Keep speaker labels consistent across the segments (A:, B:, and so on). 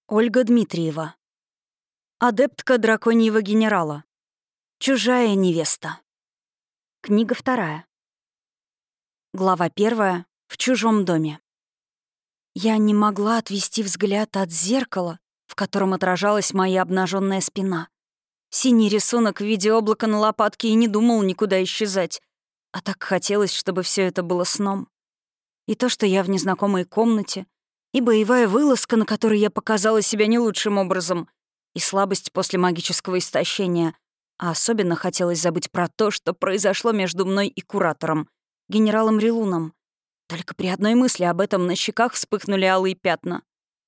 A: Ольга Дмитриева. Адептка драконьего генерала. Чужая невеста. Книга 2. Глава 1. В чужом доме. Я не могла отвести взгляд от зеркала, в котором отражалась моя обнаженная спина. Синий рисунок в виде облака на лопатке и не думал никуда исчезать. А так хотелось, чтобы все это было сном. И то, что я в незнакомой комнате, и боевая вылазка, на которой я показала себя не лучшим образом, и слабость после магического истощения. А особенно хотелось забыть про то, что произошло между мной и куратором, генералом Рилуном. Только при одной мысли об этом на щеках вспыхнули алые пятна.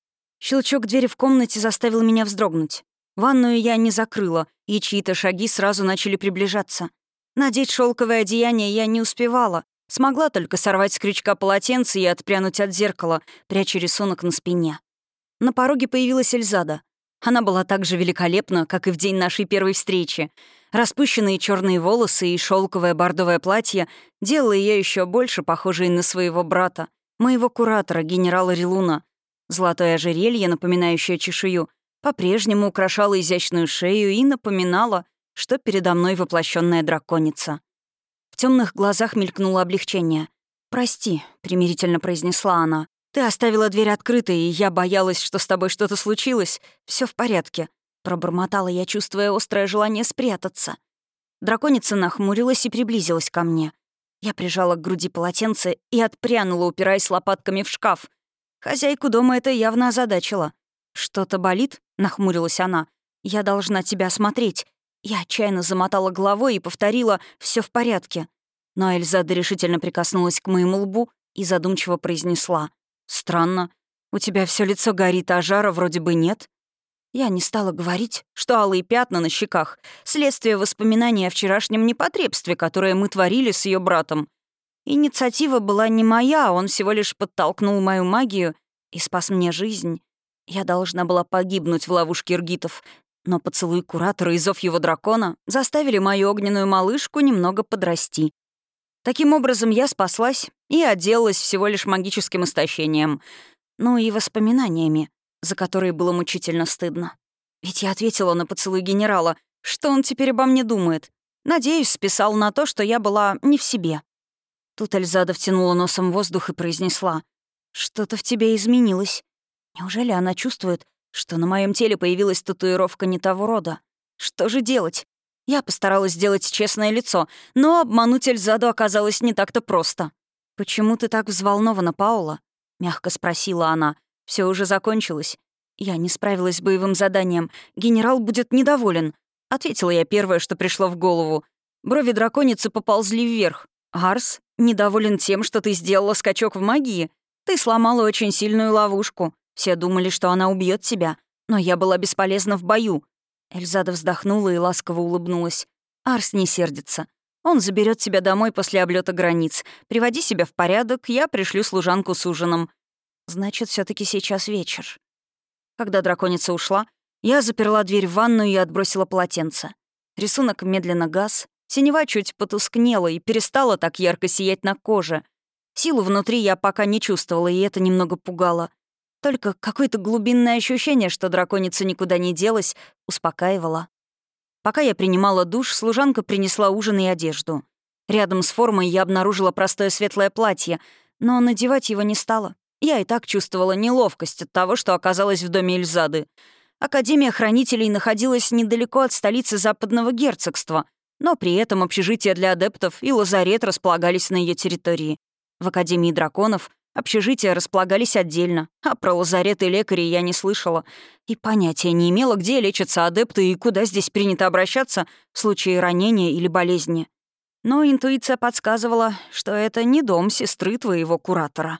A: Щелчок двери в комнате заставил меня вздрогнуть. Ванную я не закрыла, и чьи-то шаги сразу начали приближаться. Надеть шелковое одеяние я не успевала. Смогла только сорвать с крючка полотенце и отпрянуть от зеркала, пряча рисунок на спине. На пороге появилась Эльзада. Она была так же великолепна, как и в день нашей первой встречи. Распущенные черные волосы и шелковое бордовое платье делало ее еще больше похожей на своего брата, моего куратора, генерала Рилуна. Золотое ожерелье, напоминающее чешую, по-прежнему украшало изящную шею и напоминало, что передо мной воплощенная драконица. В темных глазах мелькнуло облегчение. «Прости», — примирительно произнесла она. «Ты оставила дверь открытой, и я боялась, что с тобой что-то случилось. Все в порядке», — пробормотала я, чувствуя острое желание спрятаться. Драконица нахмурилась и приблизилась ко мне. Я прижала к груди полотенце и отпрянула, упираясь лопатками в шкаф. Хозяйку дома это явно озадачило. «Что-то болит?» — нахмурилась она. «Я должна тебя осмотреть». Я отчаянно замотала головой и повторила «все в порядке». Но Эльзада решительно прикоснулась к моему лбу и задумчиво произнесла: «Странно. У тебя все лицо горит, а жара вроде бы нет». Я не стала говорить, что алые пятна на щеках — следствие воспоминаний о вчерашнем непотребстве, которое мы творили с ее братом. Инициатива была не моя, он всего лишь подтолкнул мою магию и спас мне жизнь. Я должна была погибнуть в ловушке иргитов, но поцелуй куратора и зов его дракона заставили мою огненную малышку немного подрасти. Таким образом, я спаслась и отделалась всего лишь магическим истощением. Ну и воспоминаниями, за которые было мучительно стыдно. Ведь я ответила на поцелуй генерала. Что он теперь обо мне думает? Надеюсь, списал на то, что я была не в себе. Тут Эльзада втянула носом воздух и произнесла: «Что-то в тебе изменилось. Неужели она чувствует, что на моем теле появилась татуировка не того рода? Что же делать?» Я постаралась сделать честное лицо, но обмануть Эльзаду оказалось не так-то просто. «Почему ты так взволнована, Паула?» — мягко спросила она. Все уже закончилось. Я не справилась с боевым заданием. Генерал будет недоволен. Ответила я первое, что пришло в голову. Брови драконицы поползли вверх. «Арс недоволен тем, что ты сделала скачок в магии? Ты сломала очень сильную ловушку. Все думали, что она убьет тебя, но я была бесполезна в бою». Эльзада вздохнула и ласково улыбнулась. «Арс не сердится. Он заберет тебя домой после облета границ. Приводи себя в порядок, я пришлю служанку с ужином». Значит, все таки сейчас вечер. Когда драконица ушла, я заперла дверь в ванную и отбросила полотенце. Рисунок медленно гас, синева чуть потускнела и перестала так ярко сиять на коже. Силу внутри я пока не чувствовала, и это немного пугало. Только какое-то глубинное ощущение, что драконица никуда не делась, успокаивало. Пока я принимала душ, служанка принесла ужин и одежду. Рядом с формой я обнаружила простое светлое платье, но надевать его не стала. Я и так чувствовала неловкость от того, что оказалась в доме Эльзады. Академия хранителей находилась недалеко от столицы Западного герцогства, но при этом общежитие для адептов и лазарет располагались на ее территории. В Академии драконов общежития располагались отдельно, а про лазарет и лекарей я не слышала и понятия не имела, где лечатся адепты и куда здесь принято обращаться в случае ранения или болезни. Но интуиция подсказывала, что это не дом сестры твоего куратора.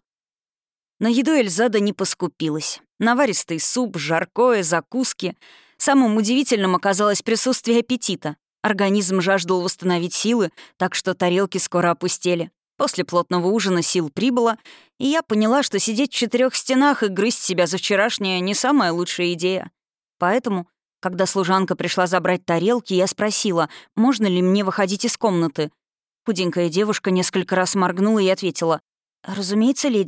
A: На еду Эльзада не поскупилась. Наваристый суп, жаркое, закуски. Самым удивительным оказалось присутствие аппетита. Организм жаждал восстановить силы, так что тарелки скоро опустели. После плотного ужина сил прибыло, и я поняла, что сидеть в 4 стенах и грызть себя за вчерашнее — не самая лучшая идея. Поэтому, когда служанка пришла забрать тарелки, я спросила, можно ли мне выходить из комнаты. Худенькая девушка несколько раз моргнула и ответила: «Разумеется, леди.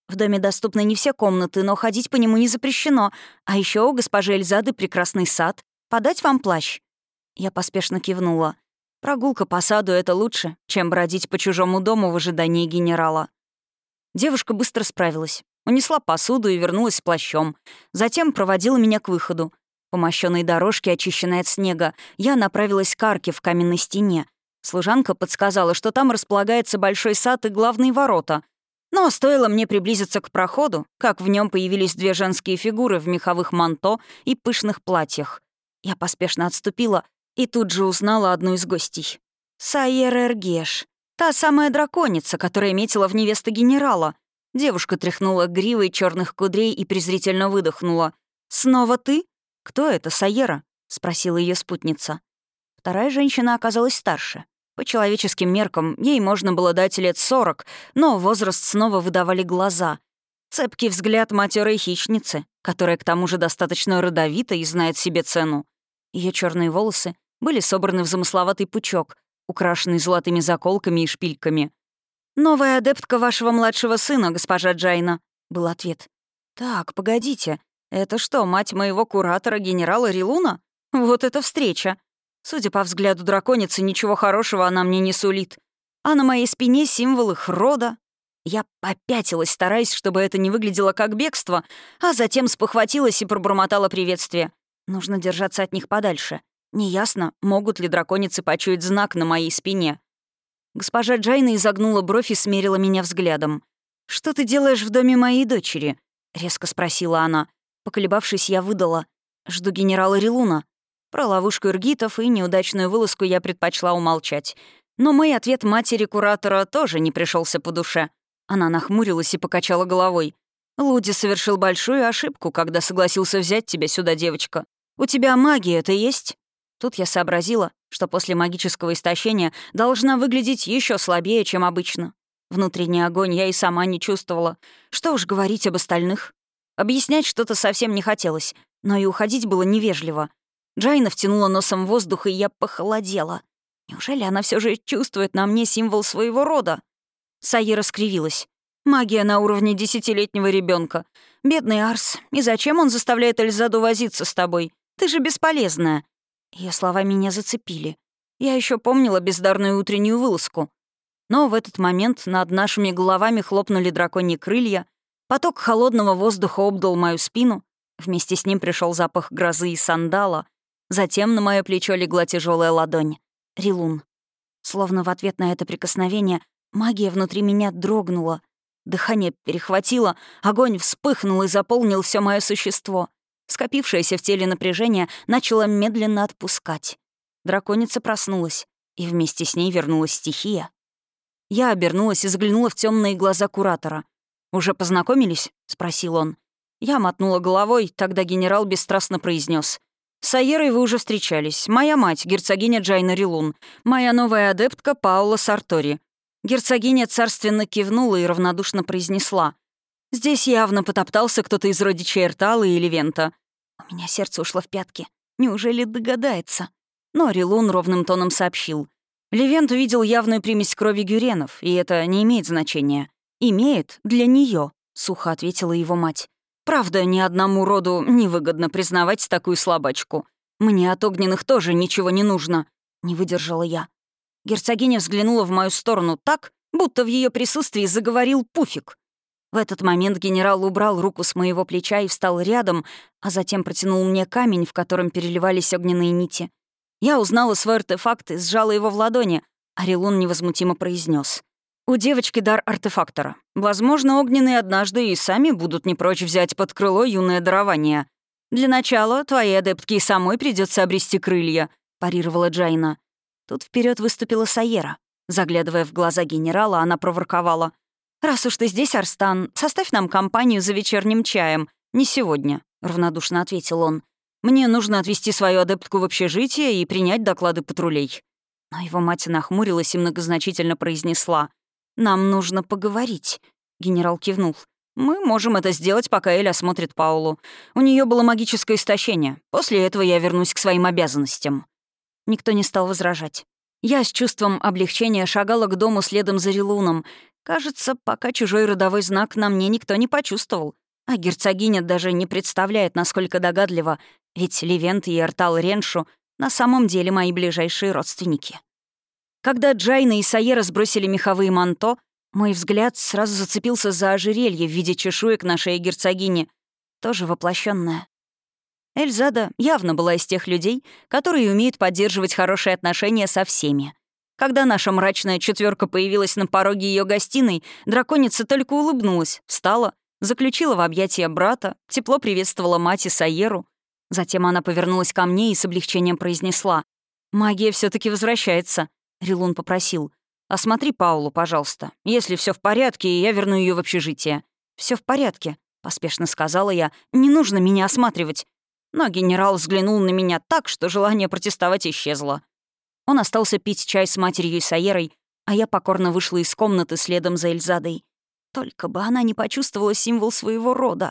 A: В доме доступны не все комнаты, но ходить по нему не запрещено. А еще у госпожи Эльзады прекрасный сад. Подать вам плащ?» Я поспешно кивнула. Прогулка по саду — это лучше, чем бродить по чужому дому в ожидании генерала. Девушка быстро справилась. Унесла посуду и вернулась с плащом. Затем проводила меня к выходу. По мощёной дорожке, очищенной от снега, я направилась к арке в каменной стене. Служанка подсказала, что там располагается большой сад и главные ворота. Но стоило мне приблизиться к проходу, как в нем появились две женские фигуры в меховых манто и пышных платьях. Я поспешно отступила и тут же узнала одну из гостей. Сайер Эргеш. Та самая драконица, которая метила в невесты генерала. Девушка тряхнула гривой черных кудрей и презрительно выдохнула. «Снова ты? Кто это, Сайера?» — спросила ее спутница. Вторая женщина оказалась старше. По человеческим меркам ей можно было дать лет 40, но возраст снова выдавали глаза. Цепкий взгляд матерой хищницы, которая к тому же достаточно родовита и знает себе цену. Ее черные волосы были собраны в замысловатый пучок, украшенный золотыми заколками и шпильками. «Новая адептка вашего младшего сына, госпожа Джайна», — был ответ. «Так, погодите, это что, мать моего куратора, генерала Рилуна? Вот это встреча! Судя по взгляду драконицы, ничего хорошего она мне не сулит. А на моей спине символ их рода». Я попятилась, стараясь, чтобы это не выглядело как бегство, а затем спохватилась и пробормотала приветствие. Нужно держаться от них подальше. Неясно, могут ли драконицы почуять знак на моей спине. Госпожа Джайна изогнула бровь и смерила меня взглядом. «Что ты делаешь в доме моей дочери?» — резко спросила она. Поколебавшись, я выдала. «Жду генерала Рилуна». Про ловушку иргитов и неудачную вылазку я предпочла умолчать. Но мой ответ матери куратора тоже не пришелся по душе. Она нахмурилась и покачала головой. «Луди совершил большую ошибку, когда согласился взять тебя сюда, девочка. У тебя магия-то есть?» Тут я сообразила, что после магического истощения должна выглядеть еще слабее, чем обычно. Внутренний огонь я и сама не чувствовала. Что уж говорить об остальных. Объяснять что-то совсем не хотелось, но и уходить было невежливо. Джайна втянула носом воздух, и я похолодела. Неужели она все же чувствует на мне символ своего рода? Сайера скривилась. «Магия на уровне 10-летнего ребенка. Бедный Арс. И зачем он заставляет Эльзаду возиться с тобой? Ты же бесполезная». Ее слова меня зацепили. Я еще помнила бездарную утреннюю вылазку. Но в этот момент над нашими головами хлопнули драконьи крылья, поток холодного воздуха обдал мою спину, вместе с ним пришел запах грозы и сандала, затем на мое плечо легла тяжелая ладонь. Рилун. Словно в ответ на это прикосновение магия внутри меня дрогнула. Дыхание перехватило, огонь вспыхнул и заполнил все мое существо. Скопившееся в теле напряжение начало медленно отпускать. Драконица проснулась, и вместе с ней вернулась стихия. Я обернулась и заглянула в темные глаза куратора. «Уже познакомились?» — спросил он. Я мотнула головой, тогда генерал бесстрастно произнес: «С Сайерой вы уже встречались. Моя мать, герцогиня Джайна Рилун. Моя новая адептка Паула Сартори». Герцогиня царственно кивнула и равнодушно произнесла: «Здесь явно потоптался кто-то из родичей Эртала или Вента». У меня сердце ушло в пятки. Неужели догадается? Но Рилун ровным тоном сообщил: «Левент увидел явную примесь крови гюренов, и это не имеет значения». «Имеет для нее, сухо ответила его мать. «Правда, ни одному роду невыгодно признавать такую слабачку. Мне от огненных тоже ничего не нужно», — не выдержала я. Герцогиня взглянула в мою сторону так, будто в ее присутствии заговорил Пуфик. В этот момент генерал убрал руку с моего плеча и встал рядом, а затем протянул мне камень, в котором переливались огненные нити. Я узнала свой артефакт и сжала его в ладони, а Рилун невозмутимо произнес: «У девочки дар артефактора. Возможно, огненные однажды и сами будут не прочь взять под крыло юное дарование. Для начала твоей адептке и самой придется обрести крылья», — парировала Джайна. Тут вперед выступила Сайера. Заглядывая в глаза генерала, она проворковала: «Раз уж ты здесь, Арстан, составь нам компанию за вечерним чаем. Не сегодня», — равнодушно ответил он. «Мне нужно отвезти свою адептку в общежитие и принять доклады патрулей». Но его мать нахмурилась и многозначительно произнесла: «Нам нужно поговорить». Генерал кивнул. «Мы можем это сделать, пока Эль осмотрит Паулу. У нее было магическое истощение. После этого я вернусь к своим обязанностям». Никто не стал возражать. Я с чувством облегчения шагала к дому следом за Рилуном. Кажется, пока чужой родовой знак на мне никто не почувствовал. А герцогиня даже не представляет, насколько догадлива, ведь Левент и Эртал Реншу на самом деле мои ближайшие родственники. Когда Джайна и Сайера сбросили меховые манто, мой взгляд сразу зацепился за ожерелье в виде чешуек на шее герцогини, тоже воплощенное. Эльзада явно была из тех людей, которые умеют поддерживать хорошие отношения со всеми. Когда наша мрачная четверка появилась на пороге ее гостиной, драконица только улыбнулась, встала, заключила в объятия брата, тепло приветствовала мать и Сайеру. Затем она повернулась ко мне и с облегчением произнесла: «Магия все таки возвращается», — Рилун попросил. «Осмотри Паулу, пожалуйста. Если все в порядке, я верну ее в общежитие». Все в порядке», — поспешно сказала я. «Не нужно меня осматривать». Но генерал взглянул на меня так, что желание протестовать исчезло. Он остался пить чай с матерью и Сайерой, а я покорно вышла из комнаты следом за Эльзадой. Только бы она не почувствовала символ своего рода.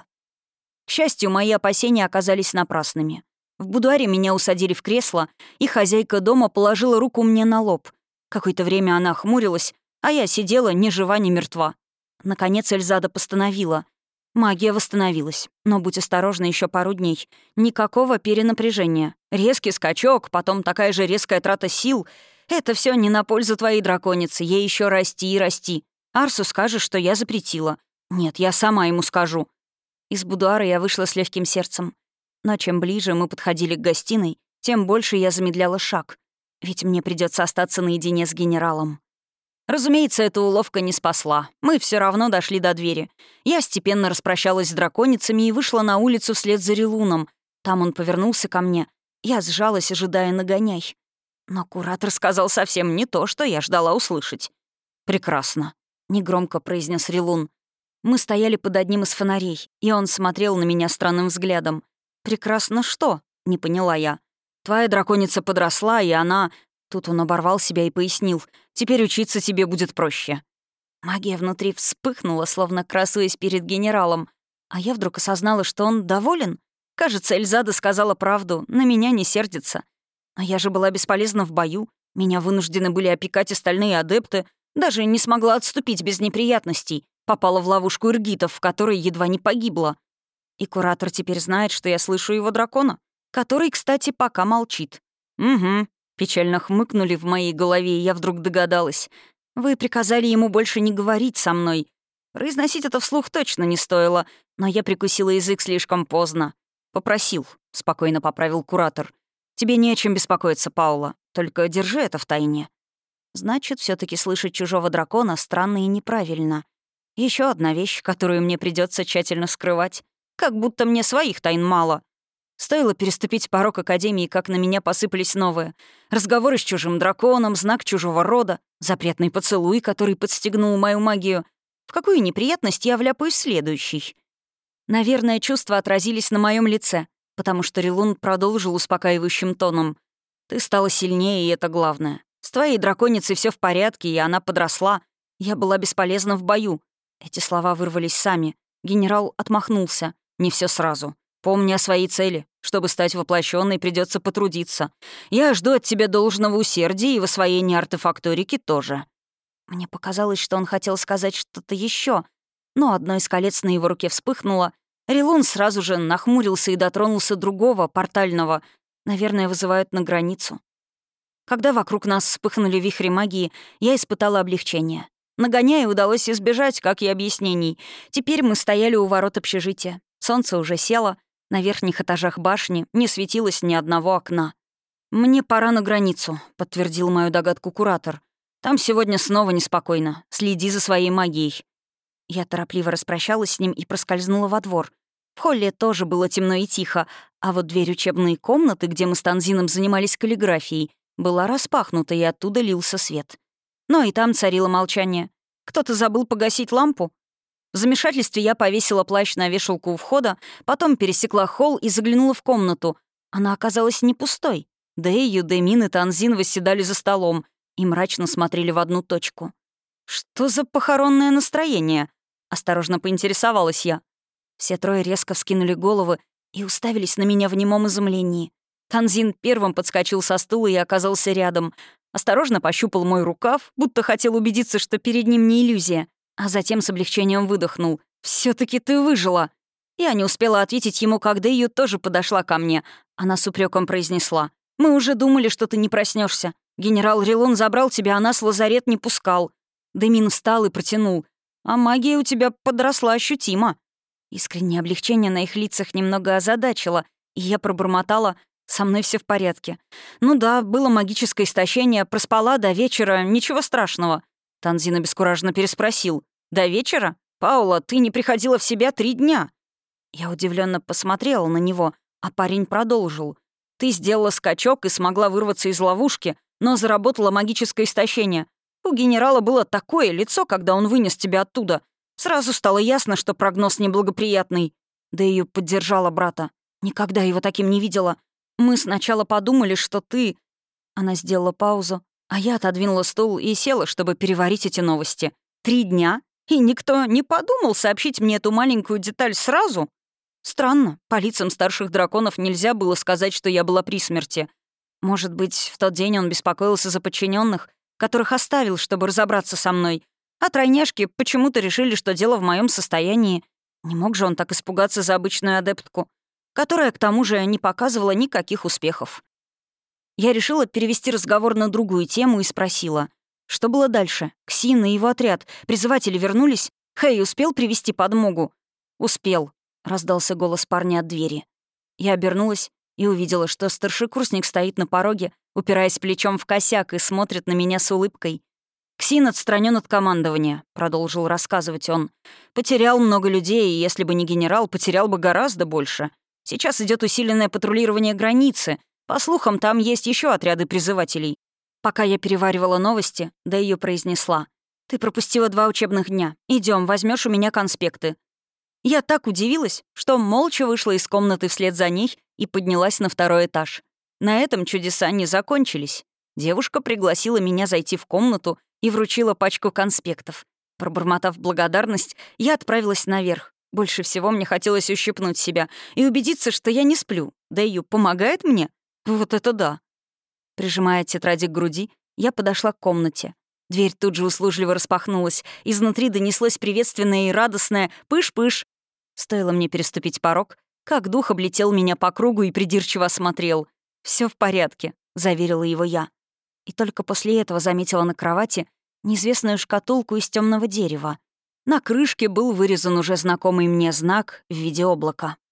A: К счастью, мои опасения оказались напрасными. В будуаре меня усадили в кресло, и хозяйка дома положила руку мне на лоб. Какое-то время она хмурилась, а я сидела ни жива, ни мертва. Наконец Эльзада постановила. Магия восстановилась, но будь осторожна еще пару дней. Никакого перенапряжения. Резкий скачок, потом такая же резкая трата сил. Это все не на пользу твоей драконицы, ей еще расти и расти. Арсу скажешь, что я запретила. Нет, я сама ему скажу. Из будуара я вышла с легким сердцем. Но чем ближе мы подходили к гостиной, тем больше я замедляла шаг. Ведь мне придется остаться наедине с генералом. Разумеется, эта уловка не спасла. Мы все равно дошли до двери. Я степенно распрощалась с драконицами и вышла на улицу вслед за Рилуном. Там он повернулся ко мне. Я сжалась, ожидая нагоняй. Но куратор сказал совсем не то, что я ждала услышать. «Прекрасно», — негромко произнес Рилун. Мы стояли под одним из фонарей, и он смотрел на меня странным взглядом. «Прекрасно что?» — не поняла я. «Твоя драконица подросла, и она...» Тут он оборвал себя и пояснил. «Теперь учиться тебе будет проще». Магия внутри вспыхнула, словно красуясь перед генералом. А я вдруг осознала, что он доволен. Кажется, Эльзада сказала правду, на меня не сердится. А я же была бесполезна в бою. Меня вынуждены были опекать остальные адепты. Даже не смогла отступить без неприятностей. Попала в ловушку иргитов, в которой едва не погибла. И куратор теперь знает, что я слышу его дракона, который, кстати, пока молчит. «Угу», — печально хмыкнули в моей голове, и я вдруг догадалась. «Вы приказали ему больше не говорить со мной». Произносить это вслух точно не стоило, но я прикусила язык слишком поздно. «Попросил», — спокойно поправил куратор. «Тебе не о чем беспокоиться, Паула, только держи это в тайне». Значит, все таки слышать чужого дракона странно и неправильно. Еще одна вещь, которую мне придется тщательно скрывать. Как будто мне своих тайн мало. Стоило переступить порог Академии, как на меня посыпались новые. Разговоры с чужим драконом, знак чужого рода, запретный поцелуй, который подстегнул мою магию. В какую неприятность я вляпаюсь следующий? Наверное, чувства отразились на моем лице, потому что Рилун продолжил успокаивающим тоном. «Ты стала сильнее, и это главное. С твоей драконицей все в порядке, и она подросла. Я была бесполезна в бою». Эти слова вырвались сами. Генерал отмахнулся. «Не все сразу. Помни о своей цели. Чтобы стать воплощенной, придется потрудиться. Я жду от тебя должного усердия и в освоении артефакторики тоже». Мне показалось, что он хотел сказать что-то еще, но одно из колец на его руке вспыхнуло. Рилун сразу же нахмурился и дотронулся другого, портального. Наверное, вызывают на границу. Когда вокруг нас вспыхнули вихри магии, я испытала облегчение. Нагоняя удалось избежать, как и объяснений. Теперь мы стояли у ворот общежития. Солнце уже село. На верхних этажах башни не светилось ни одного окна. «Мне пора на границу», — подтвердил мою догадку куратор. «Там сегодня снова неспокойно. Следи за своей магией». Я торопливо распрощалась с ним и проскользнула во двор. В холле тоже было темно и тихо, а вот дверь учебной комнаты, где мы с Танзином занимались каллиграфией, была распахнута, и оттуда лился свет. Но и там царило молчание. Кто-то забыл погасить лампу. В замешательстве я повесила плащ на вешалку у входа, потом пересекла холл и заглянула в комнату. Она оказалась не пустой. Дэйю, Дэмин и Танзин восседали за столом и мрачно смотрели в одну точку. «Что за похоронное настроение?» — осторожно поинтересовалась я. Все трое резко вскинули головы и уставились на меня в немом изумлении. Танзин первым подскочил со стула и оказался рядом. Осторожно пощупал мой рукав, будто хотел убедиться, что перед ним не иллюзия. А затем с облегчением выдохнул. все таки ты выжила!» Я не успела ответить ему, когда ее тоже подошла ко мне. Она с упреком произнесла. «Мы уже думали, что ты не проснешься. Генерал Релон забрал тебя, а нас в лазарет не пускал». Демин встал и протянул. «А магия у тебя подросла ощутимо». Искреннее облегчение на их лицах немного озадачило, и я пробормотала: «Со мной все в порядке». «Ну да, было магическое истощение, проспала до вечера, ничего страшного». Танзин обескураженно переспросил. «До вечера? Паула, ты не приходила в себя 3 дня». Я удивленно посмотрела на него, а парень продолжил. «Ты сделала скачок и смогла вырваться из ловушки, но заработала магическое истощение. У генерала было такое лицо, когда он вынес тебя оттуда. Сразу стало ясно, что прогноз неблагоприятный». Дэйю поддержала брата. «Никогда его таким не видела. Мы сначала подумали, что ты...» Она сделала паузу, а я отодвинула стул и села, чтобы переварить эти новости. 3 дня? И никто не подумал сообщить мне эту маленькую деталь сразу? Странно, по лицам старших драконов нельзя было сказать, что я была при смерти. Может быть, в тот день он беспокоился за подчиненных, которых оставил, чтобы разобраться со мной. А тройняшки почему-то решили, что дело в моем состоянии. Не мог же он так испугаться за обычную адептку, которая, к тому же, не показывала никаких успехов. Я решила перевести разговор на другую тему и спросила, что было дальше? Ксин и его отряд. Призыватели вернулись? Хэй успел привести подмогу? «Успел», — раздался голос парня от двери. Я обернулась и увидела, что старшекурсник стоит на пороге, упираясь плечом в косяк и смотрит на меня с улыбкой. «Ксин отстранен от командования», — продолжил рассказывать он. «Потерял много людей, и если бы не генерал, потерял бы гораздо больше. Сейчас идет усиленное патрулирование границы. По слухам, там есть еще отряды призывателей». Пока я переваривала новости, да ее произнесла. «Ты пропустила 2 учебных дня. Идем, возьмешь у меня конспекты». Я так удивилась, что молча вышла из комнаты вслед за ней и поднялась на 2-й этаж. На этом чудеса не закончились. Девушка пригласила меня зайти в комнату и вручила пачку конспектов. Пробормотав благодарность, я отправилась наверх. Больше всего мне хотелось ущипнуть себя и убедиться, что я не сплю. Дэйю помогает мне? Вот это да! Прижимая тетради к груди, я подошла к комнате. Дверь тут же услужливо распахнулась. Изнутри донеслось приветственное и радостное «пыш-пыш». Стоило мне переступить порог, как дух облетел меня по кругу и придирчиво осмотрел. «Всё в порядке», — заверила его я. И только после этого заметила на кровати неизвестную шкатулку из темного дерева. На крышке был вырезан уже знакомый мне знак в виде облака.